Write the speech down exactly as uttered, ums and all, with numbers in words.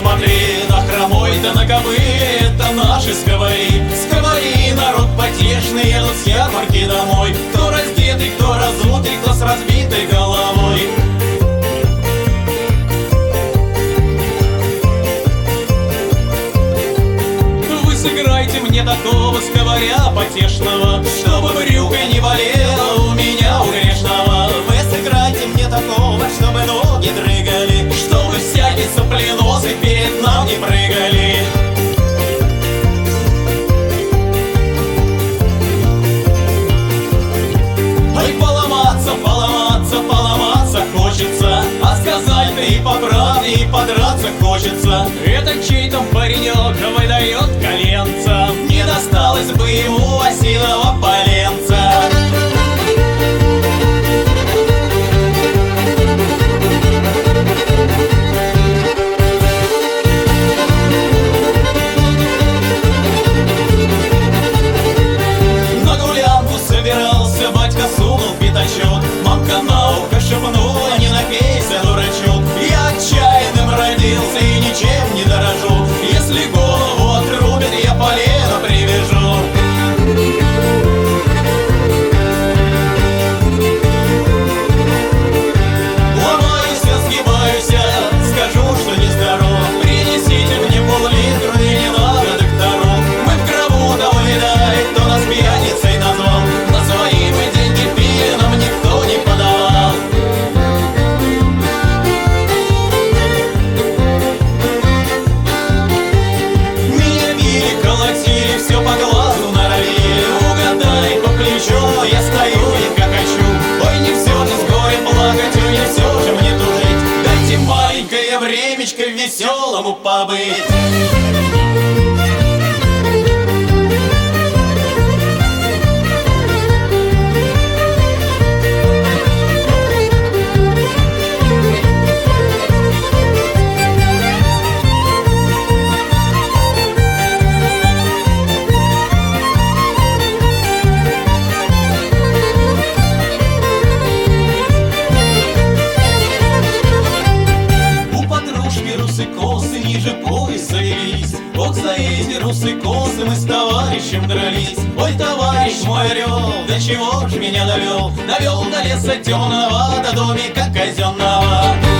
смотри, на хромой да на кобыле, это наши сковори. Сковори, народ потешный, едут с ярмарки домой. Кто раздетый, кто разутый, кто с разбитой головой. Вы сыграйте мне такого сковаря потешного, чтобы брюка не болела у меня, у грешного. Вы сыграйте мне такого, чтобы ноги дрыгали, чтобы всякий сопленосый перед нам не прыгали. Ой, поломаться, поломаться, поломаться хочется, а сказать-то и по правде, и подраться хочется. Это чей там паренек выдает коленца, не досталось бы ему осиного поленца. Собирался, батька сунул пятачок, мамка на ухо шепнула: не напейся, дурачок. Я отчаянным родился и ничем не дорожу, если голову отрубят, я полено привяжу. Ломаюсь, сгибаюсь, скажу, что нездоров. Принесите мне пол-литра и не надо докторов. Мы в гробу того видали, кто нас пьяницей назвал. Свои мы деньги пили, нам никто не подавал. Меня били, колотили, все по глазу норовили. Угадай по плечу, я стою и хохочу. Ой, не все же с горем плакать, ой, не все же мне тужить. Дайте маленькое времечко веселому побыть. Ниже пояса велись, Бог за эти русы косы, мы с товарищем дрались. Ой, товарищ мой орел, до чего ж меня довел? Довел до леса темного, до домика казенного.